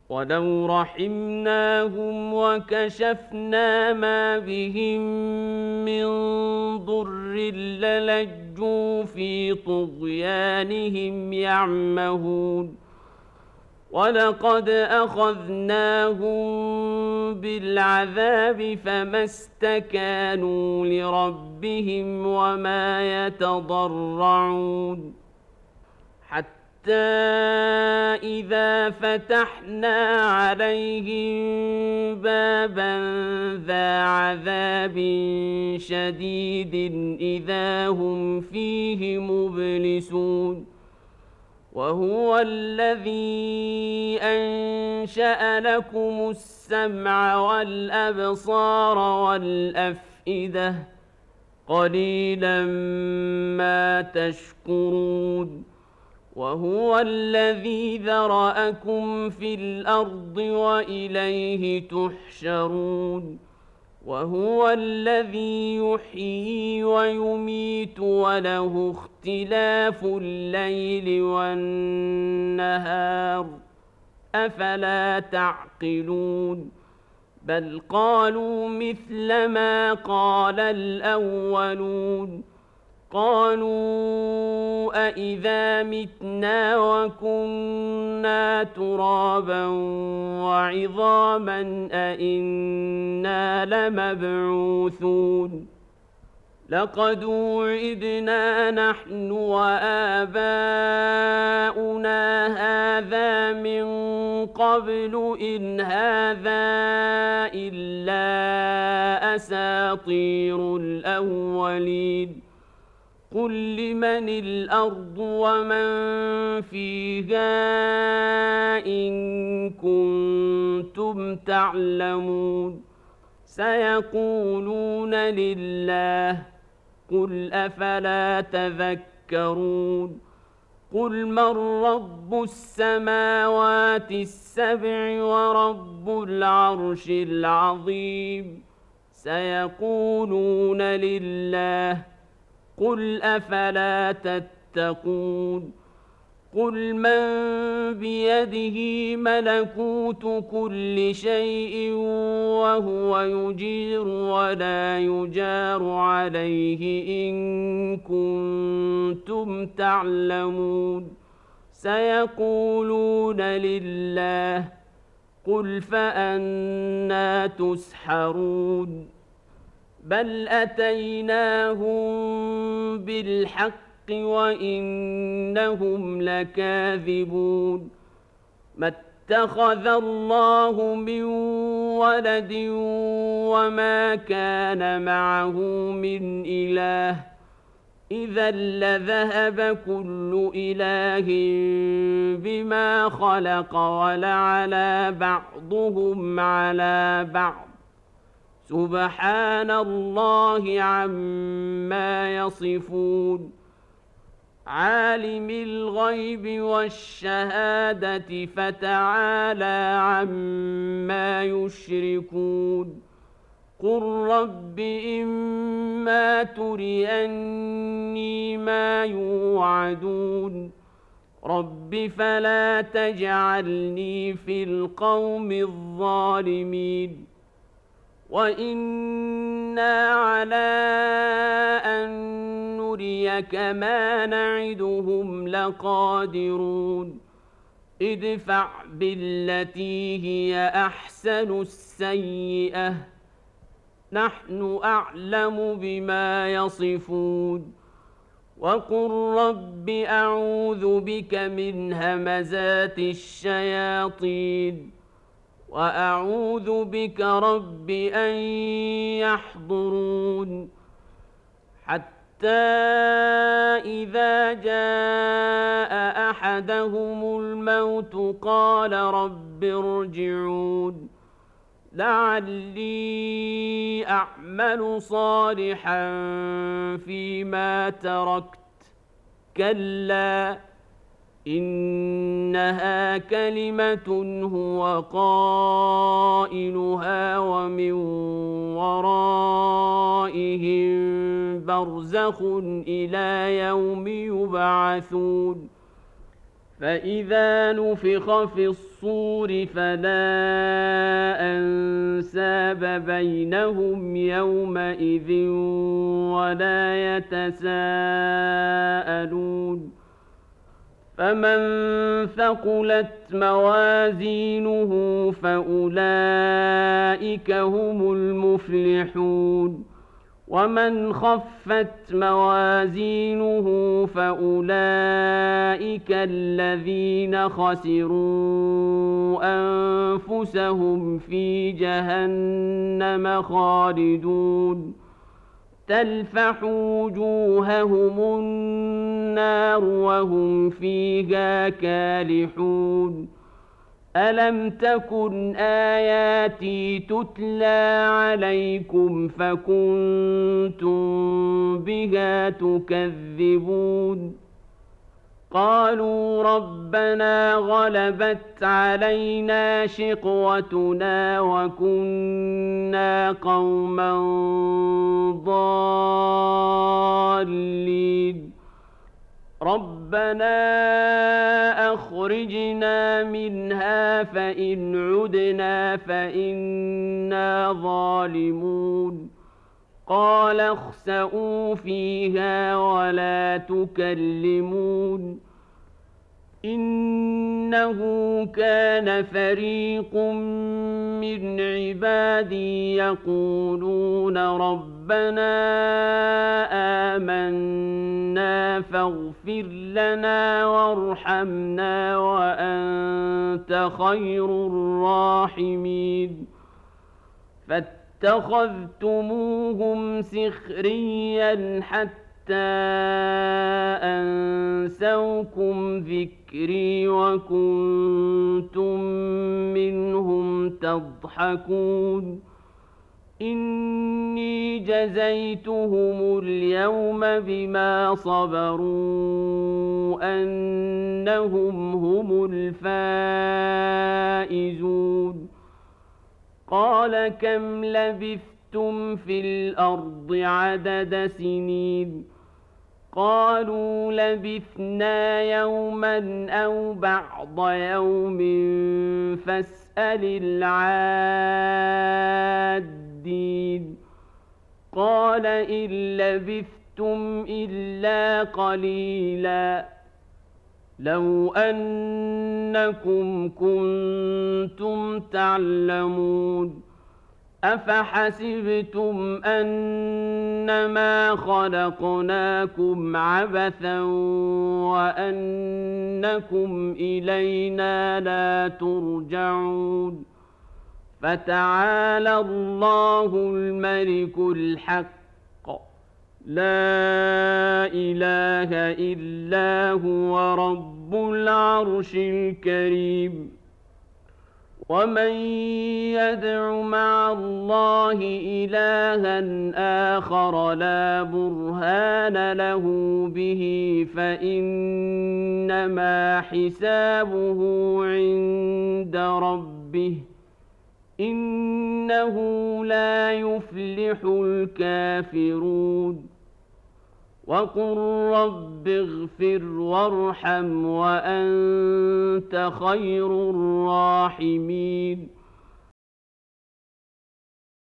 ولو رحمناهم وكشفنا ما بهم من ضر للجوا في طغيانهم يعمهون ولقد أخذناهم بالعذاب فما استكانوا لربهم وما يتضرعون حتى إذا فتحنا عليهم بابا ذا عذاب شديد إذا هم فيه مبلسون وهو الذي أنشأ لكم السمع والأبصار والأفئدة قليلا ما تشكرون وهو الذي ذرأكم في الأرض وإليه تحشرون وهو الذي يحيي ويميت وله اختلاف الليل والنهار أفلا تعقلون بل قالوا مثل ما قال الأولون قالوا أإذا متنا وكنا ترابا وعظاما أإنا لمبعوثون لقد وعدنا نحن وآباؤنا هذا من قبل إن هذا إلا أساطير الأولين قل لمن الأرض ومن فيها إن كنتم تعلمون سيقولون لله قل أفلا تذكرون قل من رب السماوات السبع ورب العرش العظيم سيقولون لله قل أفلا تتقون قل من بيده ملكوت كل شيء وهو يجير ولا يجار عليه إن كنتم تعلمون سيقولون لله قل فأنى تسحرون بل أتيناهم بالحق وإنهم لكاذبون ما اتخذ الله من ولد وما كان معه من إله إذا لذهب كل إله بما خلق ولعلى بعضهم على بعض سبحان الله عما يصفون عالم الغيب والشهادة فتعالى عما يشركون قل رب إما تريني ما يوعدون رب فلا تجعلني في القوم الظالمين وإنا على أن نريك ما نعدهم لقادرون ادفع بالتي هي أحسن السيئة نحن أعلم بما يصفون وقل رب أعوذ بك من همزات الشياطين وأعوذ بك رب أن يحضرون حتى إذا جاء أحدهم الموت قال رب ارجعون لعلي أعمل صالحا فيما تركت كلا إنها كلمة هو قائلها ومن ورائهم برزخ إلى يوم يبعثون فإذا نفخ في الصور فلا أنساب بينهم يومئذ ولا يتساءلون فمن ثقلت موازينه فأولئك هم المفلحون ومن خفت موازينه فأولئك الذين خسروا أنفسهم في جهنم خالدون تلفح وجوههم النار وهم فيها كالحون ألم تكن آياتي تتلى عليكم فكنتم بها تكذبون قالوا ربنا غلبت علينا شقوتنا وكنا قوما ضالين ربنا أخرجنا منها فإن عدنا فإنا ظالمون قال اخسئوا فيها ولا تكلمون إنه كان فريق من عبادي يقولون ربنا آمنا فاغفر لنا وارحمنا وأنت خير الراحمين فاتخذتموهم سخريا حتى أنسوكم ذكري وكنتم منهم تضحكون إني جزيتهم اليوم بما صبروا أنهم هم الفائزون قال كم لبثتم في الأرض عدد سنين قالوا لبثنا يوما أو بعض يوم فاسأل العادين قال إن لبثتم إلا قليلا لو أنكم كنتم تعلمون أفحسبتم أنما خلقناكم عبثا وأنكم إلينا لا ترجعون فتعالى الله الملك الحق لا إله إلا هو رب العرش الكريم ومن يدع مع الله إلها آخر لا برهان له به فإنما حسابه عند ربه إنه لا يفلح الكافرون وقل رب اغفر وارحم وأنت خير الراحمين